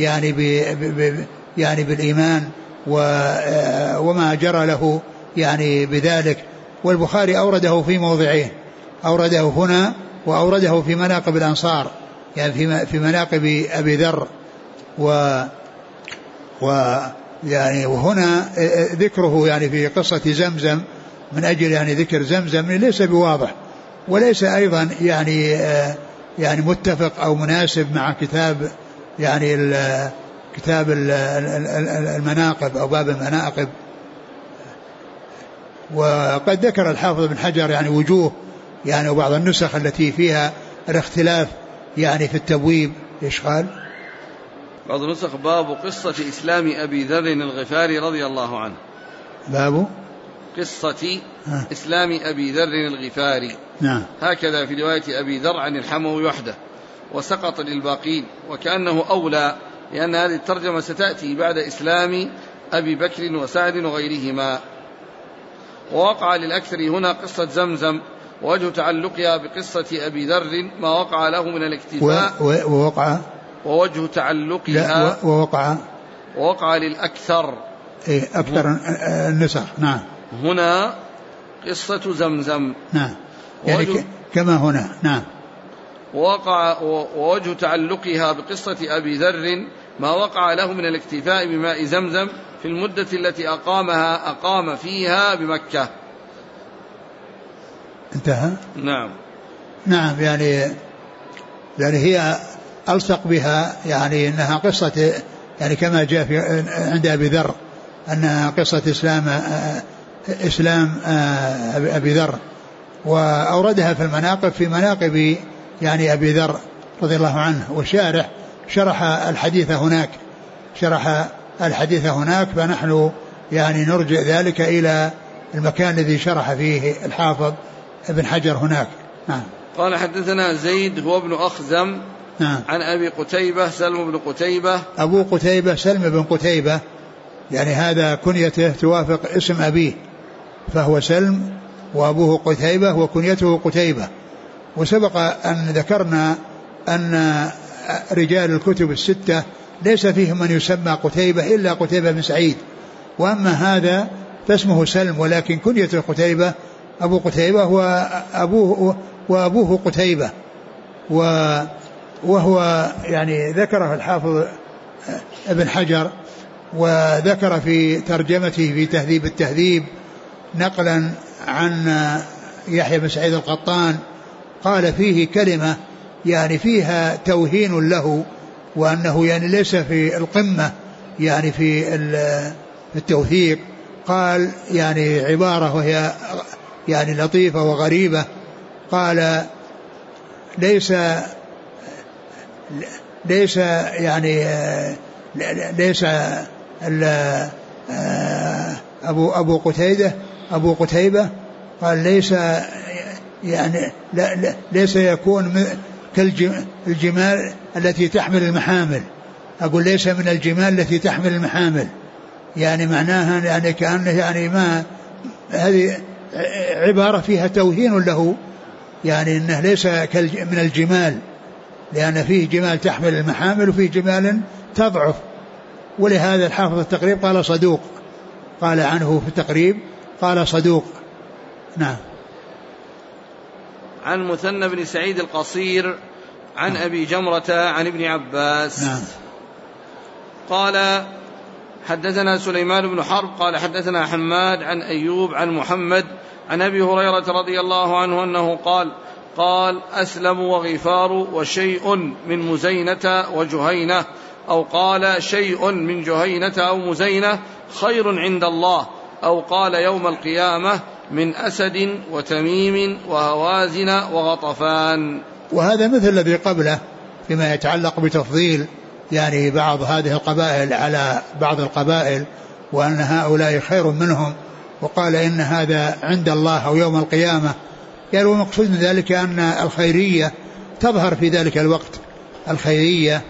يعني بالإيمان وما جرى له يعني بذلك. والبخاري أورده في موضعين، أورده هنا وأورده في مناقب الأنصار، يعني في مناقب أبي ذر، يعني وهنا ذكره يعني في قصة زمزم من أجل يعني ذكر زمزم ليس بواضح، وليس أيضا يعني متفق أو مناسب مع كتاب يعني كتاب المناقب أو باب المناقب. وقد ذكر الحافظ بن حجر يعني وجوه يعني وبعض النسخ التي فيها الاختلاف يعني في التبويب. إيش قال؟ بعض النسخ باب قصة إسلام أبي ذر الغفاري رضي الله عنه، باب قصة إسلام أبي ذر الغفاري. نعم. هكذا في رواية أبي ذر عن الحموي وحده وسقط للباقين، وكأنه أولى لأن هذه الترجمة ستأتي بعد إسلام أبي بكر وسعد وغيرهما. ووقع للأكثر هنا قصة زمزم، ووجه تعلقها بقصة أبي ذر ما وقع له من الاكتفاء ووجه تعلقها ووقع للأكثر أكثر النسخ. نعم. هنا قصة زمزم. نعم. يعني كما هنا. نعم. ووجه تعلقها بقصة أبي ذر ما وقع له من الاكتفاء بماء زمزم في المدة التي أقام فيها بمكة. انتهى. نعم. نعم. يعني هي ألصق بها، يعني أنها قصة يعني كما جاء في عند أبي ذر أنها قصة إسلام أبي ذر، وأوردها في المناقب في مناقب يعني أبي ذر رضي الله عنه. والشارح شرح الحديث هناك، فنحن يعني نرجع ذلك إلى المكان الذي شرح فيه الحافظ ابن حجر هناك. نعم. قال حدثنا زيد هو ابن أخزم. نعم. عن أبي قتيبة سلم بن قتيبة. أبو قتيبة سلم بن قتيبة، يعني هذا كنيته توافق اسم أبيه، فهو سلم وأبوه قتيبة وكنيته قتيبة. وسبق أن ذكرنا أن رجال الكتب الستة ليس فيهم من يسمى قتيبة إلا قتيبة بن سعيد، وأما هذا فاسمه سلم ولكن كنيته قتيبة، أبو قتيبة وأبوه قتيبة. وهو يعني ذكره الحافظ ابن حجر، وذكر في ترجمته في تهذيب التهذيب نقلا عن يحيى بن سعيد القطان قال فيه كلمة يعني فيها توهين له، وأنه يعني ليس في القمة يعني في التوثيق. قال يعني عبارة وهي يعني لطيفة وغريبة، قال ليس يعني ليس أبو قتيبة قال ليس يعني ليس يكون كالجمال التي تحمل المحامل. أقول ليس من الجمال التي تحمل المحامل، يعني معناها يعني كأنه يعني ما هذه عبارة فيها توهين له، يعني إنه ليس من الجمال، لأن فيه جمال تحمل المحامل وفيه جمال تضعف. ولهذا الحافظ التقريب قال صدوق، قال عنه في التقريب قال صدوق. نعم. عن مثنى بن سعيد القصير عن أبي جمرة عن ابن عباس. نعم. قال حدثنا سليمان بن حرب قال حدثنا حماد عن أيوب عن محمد عن أبي هريرة رضي الله عنه أنه قال أسلم وغفار وشيء من مزينة وجهينة، أو قال شيء من جهينة أو مزينة خير عند الله، أو قال يوم القيامة من أسد وتميم وهوازن وغطفان. وهذا مثل الذي قبله فيما يتعلق بتفضيل يعني بعض هذه القبائل على بعض القبائل، وأن هؤلاء خير منهم، وقال إن هذا عند الله أو يوم القيامة. يعني ومقصود من ذلك أن الخيرية تظهر في ذلك الوقت، الخيرية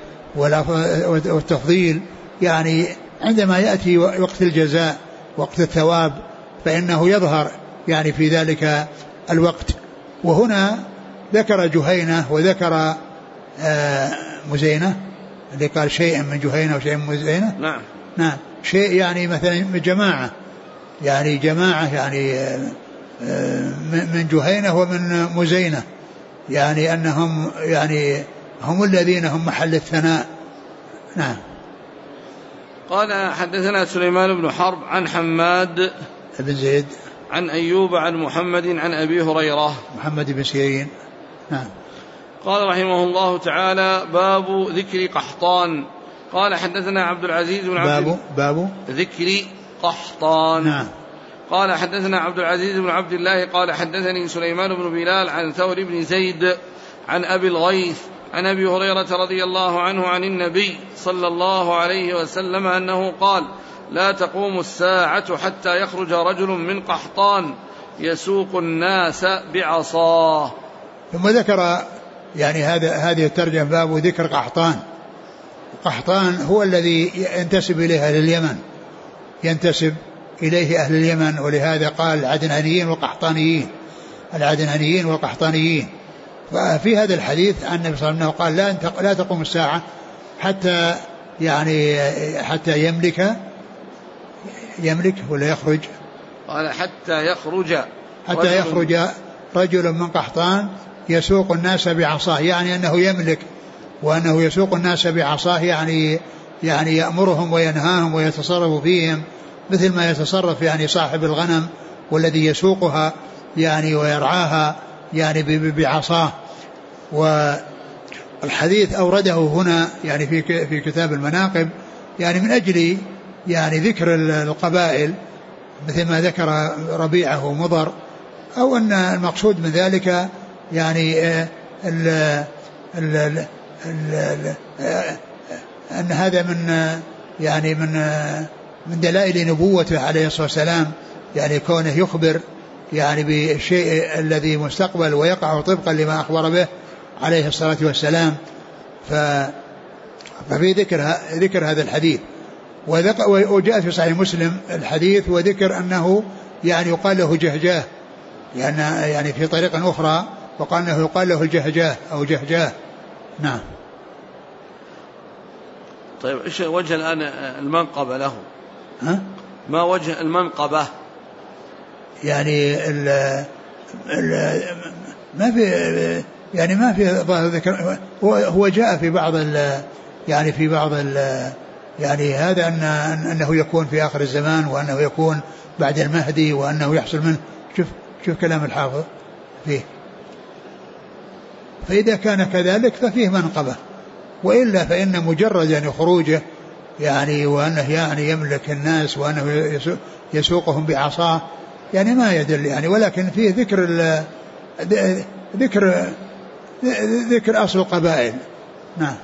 والتفضيل يعني عندما يأتي وقت الجزاء وقت الثواب، فإنه يظهر يعني في ذلك الوقت. وهنا ذكر جهينة وذكر مزينة، اللي قال شيء من جهينة وشيء من مزينة. نعم شيء يعني مثلا جماعة، يعني جماعة يعني من جهينة ومن مزينة، يعني أنهم يعني هم الذين هم محل الثناء. نعم. قال حدثنا سليمان بن حرب عن حماد بن زيد عن أيوب عن محمد عن أبي هريرة محمد بن سيرين. نعم. قال رحمه الله تعالى: باب ذكر قحطان. قال حدثنا عبد العزيز بن باب ذكر قحطان. نعم. قال حدثنا عبد العزيز بن عبد الله قال حدثني سليمان بن بلال عن ثور بن زيد عن أبي الغيث عن أبي هريرة رضي الله عنه عن النبي صلى الله عليه وسلم أنه قال: لا تقوم الساعة حتى يخرج رجل من قحطان يسوق الناس بعصاه. ثم ذكر يعني هذه الترجمة باب ذكر قحطان. قحطان هو الذي ينتسب إليه أهل اليمن، ينتسب إليه أهل اليمن، ولهذا قال العدنانيين والقحطانيين، العدنانيين والقحطانيين. وفي هذا الحديث عن النبي صلى الله عليه وسلم قال: لا تقوم الساعة حتى يعني حتى يملك ولا يخرج. قال حتى يخرج رجل من قحطان يسوق الناس بعصاه، يعني أنه يملك وأنه يسوق الناس بعصاه، يعني يأمرهم وينهاهم ويتصرف فيهم مثل ما يتصرف يعني صاحب الغنم والذي يسوقها يعني ويرعاها يعني بعصاه. والحديث أورده هنا يعني في كتاب المناقب يعني من أجل يعني ذكر القبائل مثل ما ذكر ربيعة ومضر، أو أن المقصود من ذلك يعني أن هذا من دلائل نبوته عليه الصلاة والسلام، يعني كونه يخبر يعني بالشيء الذي مستقبل ويقع طبقا لما أخبر به عليه الصلاة والسلام. ففي ذكر هذا الحديث. وجاء في صحيح مسلم الحديث وذكر أنه يعني يقال له جهجاه، يعني في طريقة أخرى وقال أنه يقال له الجهجاه أو جهجاه. نعم. طيب إيش وجه الآن المنقبة له؟ ما وجه المنقبة؟ يعني ما في ظاهر ذكر. هو جاء في بعض يعني هذا أنه يكون في آخر الزمان، وأنه يكون بعد المهدي، وأنه يحصل منه. شوف كلام الحافظ فيه. فإذا كان كذلك ففيه منقبة، وإلا فإن مجرد يعني خروجه يعني وأنه يعني يملك الناس وأنه يسوقهم بعصاه يعني ما يدل يعني، ولكن فيه ذكر أصل القبائل. نعم.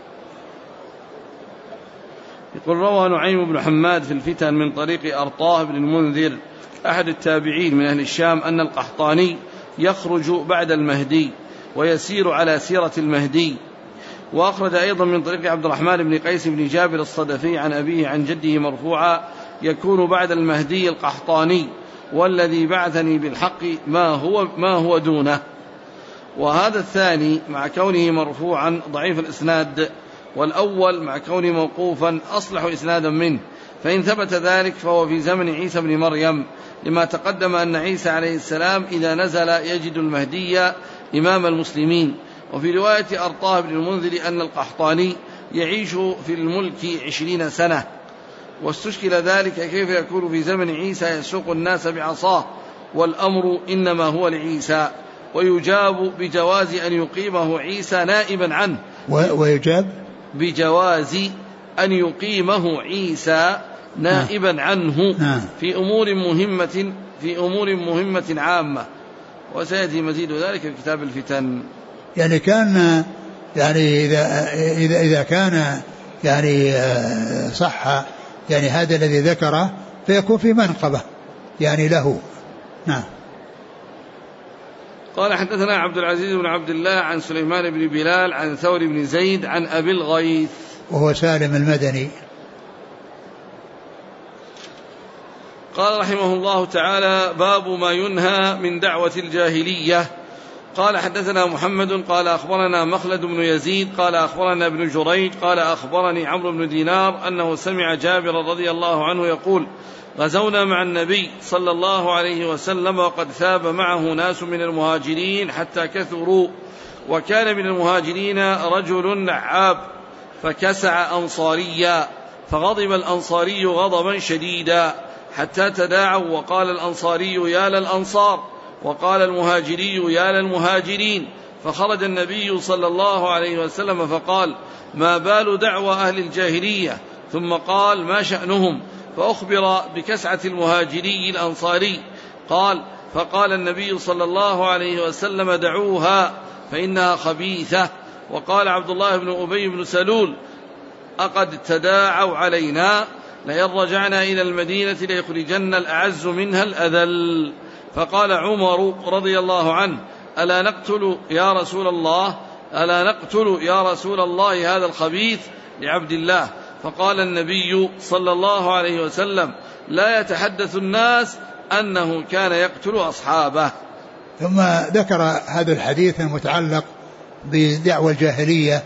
يقول: روى نعيم بن حماد في الفتن من طريق أرطاه بن المنذر أحد التابعين من أهل الشام أن القحطاني يخرج بعد المهدي ويسير على سيرة المهدي. وأخرج أيضا من طريق عبد الرحمن بن قيس بن جابر الصدفي عن أبيه عن جده مرفوعا: يكون بعد المهدي القحطاني، والذي بعثني بالحق ما هو دونه. وهذا الثاني مع كونه مرفوعا ضعيف الإسناد، والأول مع كونه موقوفا أصلح إسنادا منه، فإن ثبت ذلك فهو في زمن عيسى بن مريم، لما تقدم أن عيسى عليه السلام إذا نزل يجد المهدي إمام المسلمين. وفي رواية أرطاه بن المنذر أن القحطاني يعيش في الملك 20 سنة. واستشكل ذلك كيف يكون في زمن عيسى يسوق الناس بعصاه والأمر إنما هو لعيسى، ويجاب بجواز أن يقيمه عيسى نائبا عنه، ويجاب بجواز أن يقيمه عيسى نائبا عنه في أمور مهمة عامة. وسيأتي مزيد ذلك في كتاب الفتن. يعني كان يعني إذا كان يعني صح يعني هذا الذي ذكره فيكون في منقبة يعني له. نعم. قال: حدثنا عبد العزيز بن عبد الله عن سليمان بن بلال عن ثور بن زيد عن أبي الغيث وهو سالم المدني. قال رحمه الله تعالى: باب ما ينهى من دعوة الجاهلية. قال حدثنا محمد قال أخبرنا مخلد بن يزيد قال أخبرنا ابن جريج قال أخبرني عمرو بن دينار أنه سمع جابر رضي الله عنه يقول: غزونا مع النبي صلى الله عليه وسلم وقد ثاب معه ناس من المهاجرين حتى كثروا، وكان من المهاجرين رجل لعاب فكسع أنصاريا، فغضب الأنصاري غضبا شديدا حتى تداعوا، وقال الأنصاري: يا للأنصار، وقال المهاجري: يا للمهاجرين. فخرج النبي صلى الله عليه وسلم فقال: ما بال دعوى أهل الجاهلية؟ ثم قال: ما شأنهم؟ فأخبر بكسعة المهاجري الأنصاري. قال: فقال النبي صلى الله عليه وسلم: دعوها فإنها خبيثة. وقال عبد الله بن أبي بن سلول: أقد تداعوا علينا، لئن رجعنا إلى المدينة ليخرجن الأعز منها الأذل. فقال عمر رضي الله عنه: ألا نقتل يا رسول الله، ألا نقتل يا رسول الله هذا الخبيث لعبد الله؟ فقال النبي صلى الله عليه وسلم: لا يتحدث الناس أنه كان يقتل أصحابه. ثم ذكر هذا الحديث المتعلق بدعوى الجاهلية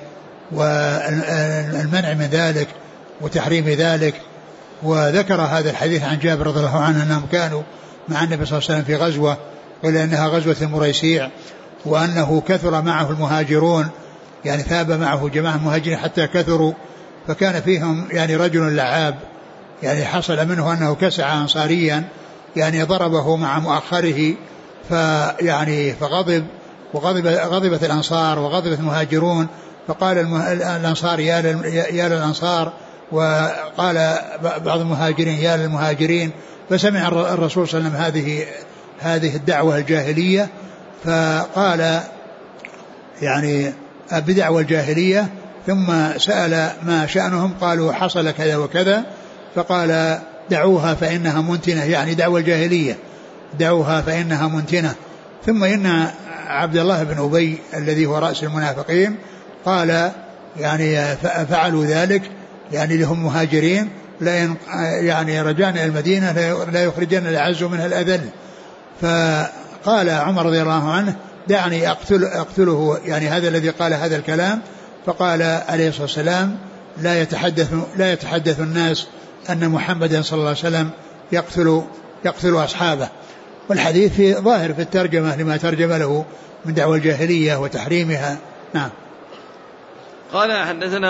والمنع من ذلك وتحريم ذلك، وذكر هذا الحديث عن جابر رضي الله عنه أنهم كانوا مع النبي صلى الله عليه وسلم في غزوة، قيل أنها غزوة المريسيع، وأنه كثر معه المهاجرون، يعني ثاب معه جماعة مهاجرين حتى كثروا، فكان فيهم يعني رجل لعاب، يعني حصل منه أنه كسع أنصاريا، يعني ضربه مع مؤخره، فيعني غضبت الأنصار وغضبت المهاجرون، فقال الأنصار: يا للأنصار، وقال بعض المهاجرين: يا للمهاجرين. فسمع الرسول صلى الله عليه وسلم هذه الدعوة الجاهلية، فقال يعني بدعوة الجاهلية، ثم سأل ما شأنهم، قالوا: حصل كذا وكذا. فقال: دعوها فإنها منتنة، يعني دعوة الجاهلية دعوها فإنها منتنة. ثم إن عبد الله بن أبي الذي هو رأس المنافقين قال: يعني فعلوا ذلك، يعني لهم مهاجرين، يعني رجعنا إلى المدينة لا يخرجن الأعز منها الأذل. فقال عمر رضي الله عنه: دعني أقتله، يعني هذا الذي قال هذا الكلام. فقال عليه الصلاة والسلام: لا يتحدث الناس أن محمدا صلى الله عليه وسلم يقتل أصحابه. والحديث في ظاهر في الترجمة لما ترجم له من دعوى الجاهلية وتحريمها. نعم. قال: حدثنا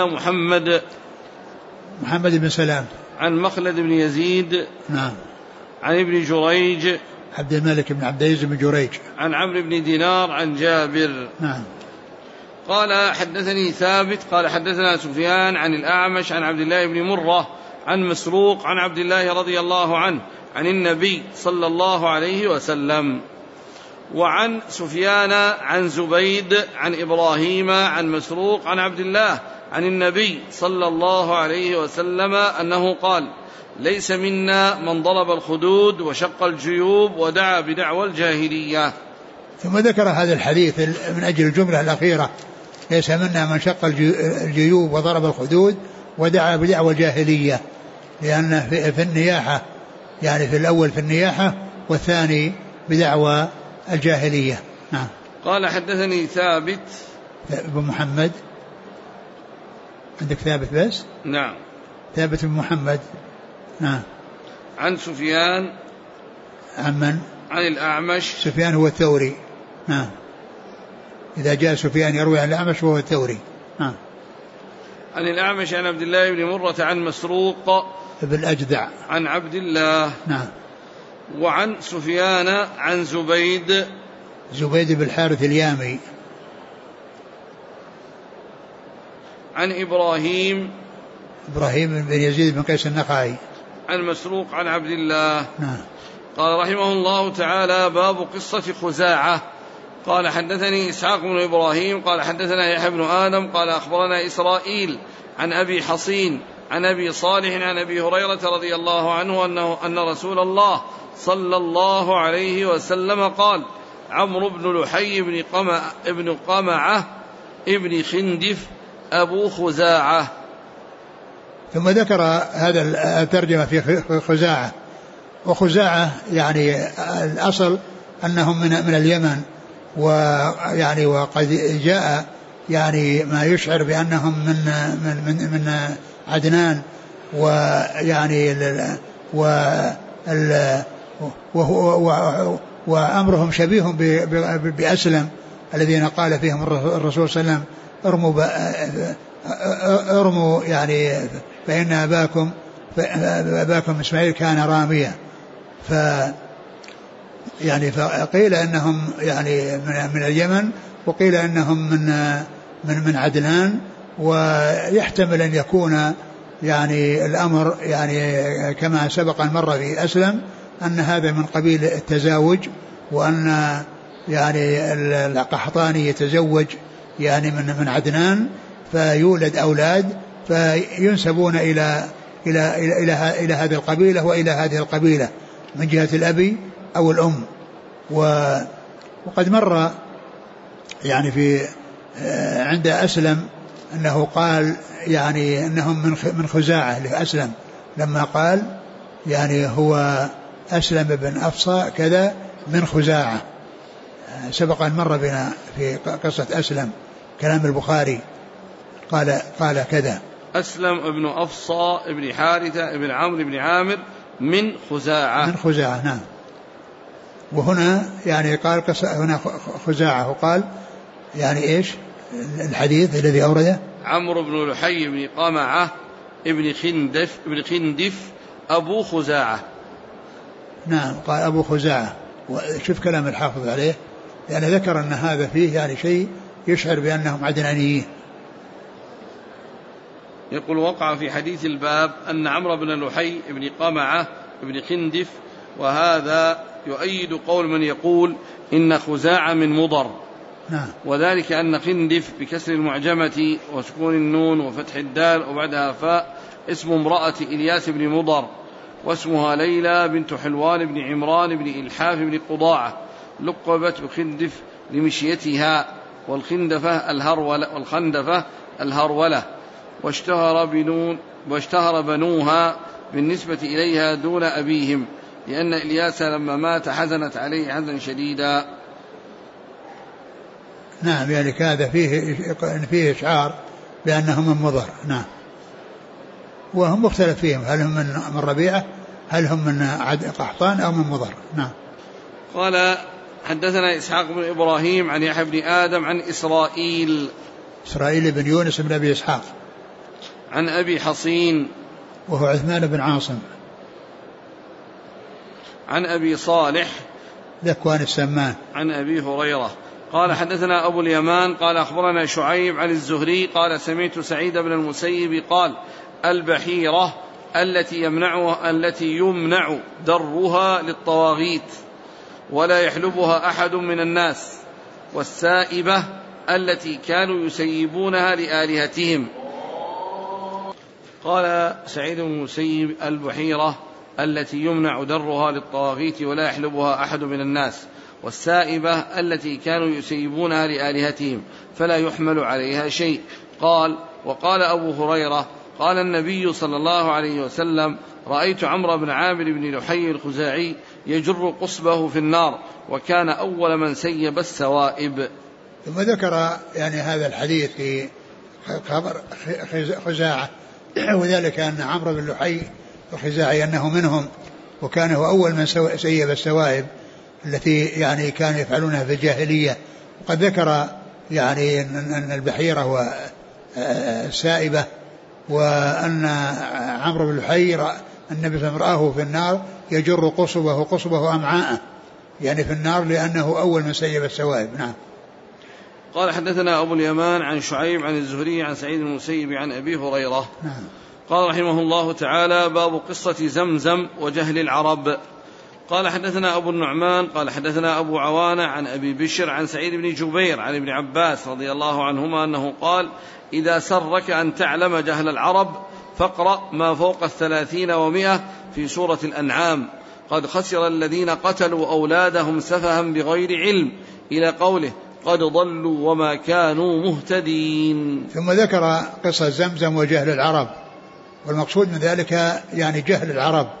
محمد بن سلام عن مخلد بن يزيد، نعم، عن ابن جريج عبد الملك بن عبد العزيز بن جريج، عن عمرو بن دينار عن جابر، نعم. قال: حدثني ثابت قال حدثنا سفيان عن الأعمش عن عبد الله بن مرة عن مسروق عن عبد الله رضي الله عنه عن النبي صلى الله عليه وسلم. وعن سفيان عن زبيد عن إبراهيم عن مسروق عن عبد الله عن النبي صلى الله عليه وسلم أنه قال: ليس منا من ضرب الخدود وشق الجيوب ودعا بدعوى الجاهلية. ثم ذكر هذا الحديث من أجل الجملة الأخيرة: ليس منا من شق الجيوب وضرب الخدود ودعا بدعوى الجاهلية، لأن في النياحة، يعني في الأول في النياحة والثاني بدعوى الجاهلية. نعم. قال: حدثني ثابت بن محمد. عندك ثابت بس؟ نعم. ثابت بن محمد، نعم. عن سفيان. عن من؟ عن الأعمش. سفيان هو الثوري، نعم. إذا جاء سفيان يروي عن الأعمش وهو الثوري، نعم. عن الأعمش عن عبد الله بن مرة عن مسروق ابن الأجدع عن عبد الله، نعم. وعن سفيان عن زبيد بن الحارث اليامي، عن إبراهيم بن يزيد بن قيس النخعي عن مسروق عن عبد الله، نعم. قال رحمه الله تعالى: باب قصة خزاعة. قال: حدثني إسحاق بن إبراهيم قال حدثنا يحيى بن آدم قال أخبرنا إسرائيل عن أبي حصين عن أبي صالح عن أبي هريرة رضي الله عنه أن رسول الله صلى الله عليه وسلم قال: عمرو بن لحي ابن قمعة ابن خندف أبو خزاعة. ثم ذكر هذا الترجمة في خزاعة، وخزاعة يعني الأصل أنهم من اليمن، ويعني وقد جاء يعني ما يشعر بأنهم من عدنان، ويعني وأمرهم شبيه بأسلم الذين قال فيهم الرسول صلى الله عليه وسلم ارموا يعني فإن أباكم إسماعيل كان راميا. يعني فقيل أنهم يعني من اليمن، وقيل أنهم من عدنان، ويحتمل أن يكون يعني الأمر يعني كما سبق المرة في أسلم أن هذا من قبيل التزاوج، وأن يعني القحطاني يتزوج يعني من عدنان فيولد أولاد فينسبون إلى هذه القبيلة وإلى هذه القبيلة من جهة الأبي أو الأم. وقد مر يعني في عند أسلم أنه قال يعني أنهم من خزاعة لأسلم، لما قال يعني هو أسلم بن أفصى كذا من خزاعة. سبق أن مر بنا في قصة أسلم كلام البخاري قال كذا: أسلم ابن أفصى ابن حارثة ابن عمرو بن عامر من خزاعة. نعم. وهنا يعني قال هنا خزاعة، وقال يعني إيش الحديث الذي أورده؟ عمرو بن لحي بن قمعة ابن خندف أبو خزاعة. نعم قال أبو خزاعة. وشوف كلام الحافظ عليه، يعني ذكر أن هذا فيه يعني شيء يشعر بأنهم عدنانيين. يقول: وقع في حديث الباب أن عمرو بن لحي بن قمعة بن خندف، وهذا يؤيد قول من يقول إن خزاعة من مضر. نعم. وذلك أن خندف بكسر المعجمة وسكون النون وفتح الدال وبعدها فاء اسم امرأة إلياس بن مضر، واسمها ليلى بنت حلوان بن عمران بن إلحاف بن قضاعة، لقبت بخندف لمشيتها، والخندفة الهرولة، واشتهر بنوها بالنسبة إليها دون أبيهم، لأن إلياس لما مات حزنت عليه حزنا شديدا. نعم يعني هذا فيه إشعار بأنهم من مضر. نعم. وهم مختلف فيهم، هل هم من ربيعة، هل هم من قحطان أو من مضر. نعم. قال: حدثنا إسحاق بن إبراهيم عن يحيى بن آدم عن إسرائيل بن يونس بن أبي إسحاق عن أبي حصين وهو عثمان بن عاصم عن أبي صالح ذكوان السمان عن أبي هريرة قال: حدثنا أبو اليمان قال: أخبرنا شعيب عن الزهري قال: سمعت سعيد بن المسيب قال: البحيرة التي يمنع درها للطواغيت ولا يحلبها أحد من الناس، والسائبة التي كانوا يسيبونها لآلهتهم. قال سعيد بن المسيب: البحيرة التي يمنع درها للطواغيت ولا يحلبها أحد من الناس، والسائبة التي كانوا يسيبونها لآلهتهم فلا يحمل عليها شيء. قال: وقال أبو هريرة: قال النبي صلى الله عليه وسلم: رأيت عمرو بن عامر بن لحي الخزاعي يجر قصبه في النار، وكان أول من سيب السوائب. ثم ذكر يعني هذا الحديث في خبر خزاعة، وذلك أن عمرو بن لحي الخزاعي أنه منهم، وكان هو أول من سيب السوائب التي يعني كانوا يفعلونها في الجاهلية. وقد ذكر يعني أن البحيرة هو السائبة، وأن عمرو بن لحي النبي صلى الله عليه وسلم رآه في النار يجر قصبه أمعاءه، يعني في النار لأنه أول من سيب السوائب. نعم. قال: حدثنا أبو اليمان عن شعيب عن الزهري عن سعيد بن المسيب عن أبي هريرة. نعم. قال رحمه الله تعالى: باب قصة زمزم وجهل العرب. قال: حدثنا أبو النعمان قال: حدثنا أبو عوانة عن أبي بشر عن سعيد بن جبير عن ابن عباس رضي الله عنهما أنه قال: إذا سرك أن تعلم جهل العرب فاقرأ ما فوق 30 و100 في سورة الأنعام: قد خسر الذين قتلوا أولادهم سفها بغير علم، إلى قوله: قد ضلوا وما كانوا مهتدين. ثم ذكر قصة زمزم وجهل العرب، والمقصود من ذلك يعني جهل العرب،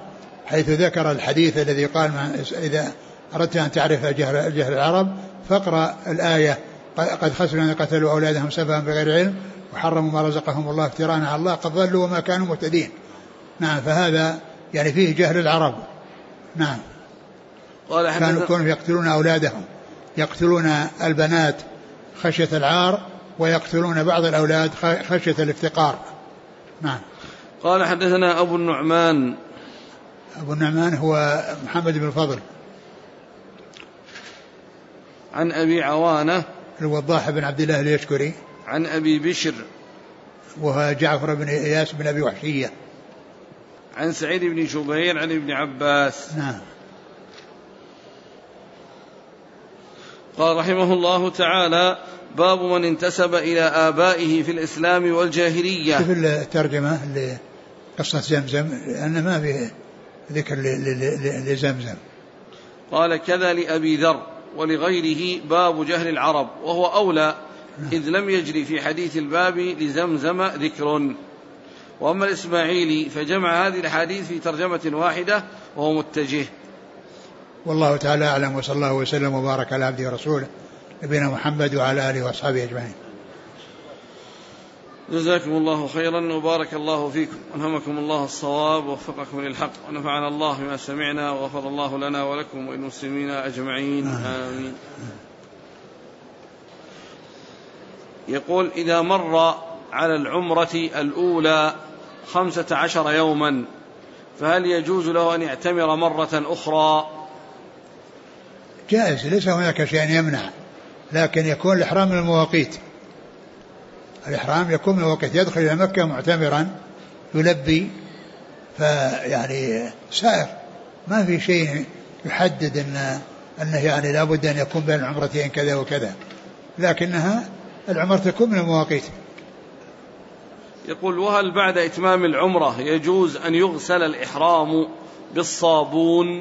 حيث ذكر الحديث الذي قال إذا أردت أن تعرف جهل العرب فاقرأ الآية قد خسروا أن قتلوا أولادهم سفها بغير علم وحرموا ما رزقهم الله افتراء على الله قد ضلوا وما كانوا مهتدين. نعم فهذا يعني فيه جهل العرب. نعم كانوا يقتلون أولادهم يقتلون البنات خشية العار ويقتلون بعض الأولاد خشية الافتقار. نعم. قال حدثنا أبو النعمان هو محمد بن الفضل عن أبي عوانة الوضاح بن عبد الله اليشكري عن أبي بشر وهو جعفر بن إياس بن أبي وحشية عن سعيد بن جبير عن ابن عباس. نعم. قال رحمه الله تعالى باب من انتسب إلى آبائه في الإسلام والجاهلية. في الترجمة قصة زمزم لأن ما في ذكر لزمزم. قال كذا لأبي ذر ولغيره باب جهل العرب وهو أولى إذ لم يجري في حديث الباب لزمزم ذكر. وأما الإسماعيلي فجمع هذه الحديث في ترجمة واحدة وهو متجه. والله تعالى أعلم وصلى الله وسلم وبارك على عبده ورسوله نبينا محمد وعلى آله وأصحابه أجمعين. جزاكم الله خيرا وبارك الله فيكم ألهمكم الله الصواب ووفقكم للحق ونفعنا الله بما سمعنا وغفر الله لنا ولكم وللمسلمين أجمعين آمين. يقول إذا مر على العمرة الأولى 15 يوما فهل يجوز له أن يعتمر مرة أخرى؟ جائز ليس هناك شيء يمنع لكن يكون الإحرام من المواقيت. الإحرام يكون من المواقيت يدخل إلى مكة معتمرا يلبي فيعني سائر ما في شيء يحدد أنه يعني لابد أن يكون بين العمرتين كذا وكذا لكنها العمرة تكون من المواقيت. يقول وهل بعد إتمام العمرة يجوز أن يغسل الإحرام بالصابون؟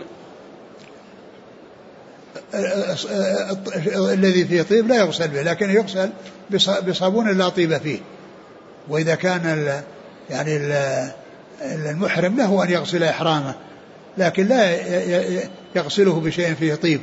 الذي فيه طيب لا يغسل به لكن يغسل بصابون لا طيب فيه. وإذا كان يعني المحرم له أن يغسل إحرامه لكن لا يغسله بشيء فيه طيب.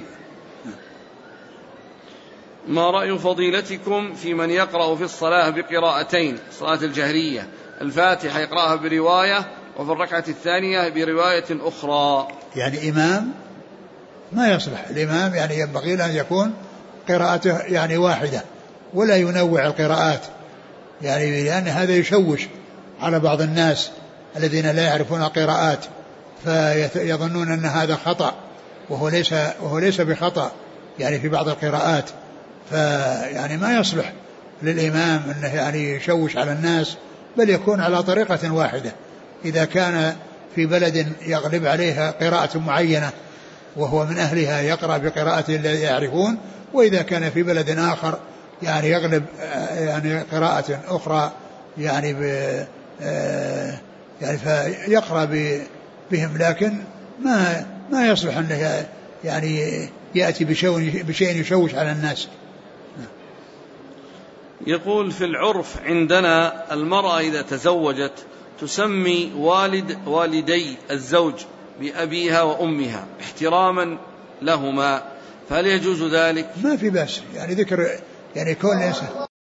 ما رأي فضيلتكم في من يقرأ في الصلاة بقراءتين صلاة الجهرية الفاتحة يقرأها برواية وفي الركعة الثانية برواية أخرى؟ يعني إمام ما يصلح. الإمام يعني ينبغي أن يكون قراءته يعني واحدة ولا ينوع القراءات يعني لأن هذا يشوش على بعض الناس الذين لا يعرفون القراءات فيظنون أن هذا خطأ وهو ليس بخطأ يعني في بعض القراءات. فيعني ما يصلح للإمام أنه يعني يشوش على الناس بل يكون على طريقة واحدة. إذا كان في بلد يغلب عليها قراءة معينة وهو من أهلها يقرأ بقراءة الذي يعرفون وإذا كان في بلد آخر يعني يغلب يعني قراءة أخرى يعني يعني فيقرأ بهم لكن ما يصلح أنه يعني يأتي بشيء يشوش على الناس. يقول في العرف عندنا المرأة إذا تزوجت تسمي والدي الزوج بأبيها وأمها احتراما لهما فهل يجوز ذلك؟ ما في بأس يعني ذكر يعني كون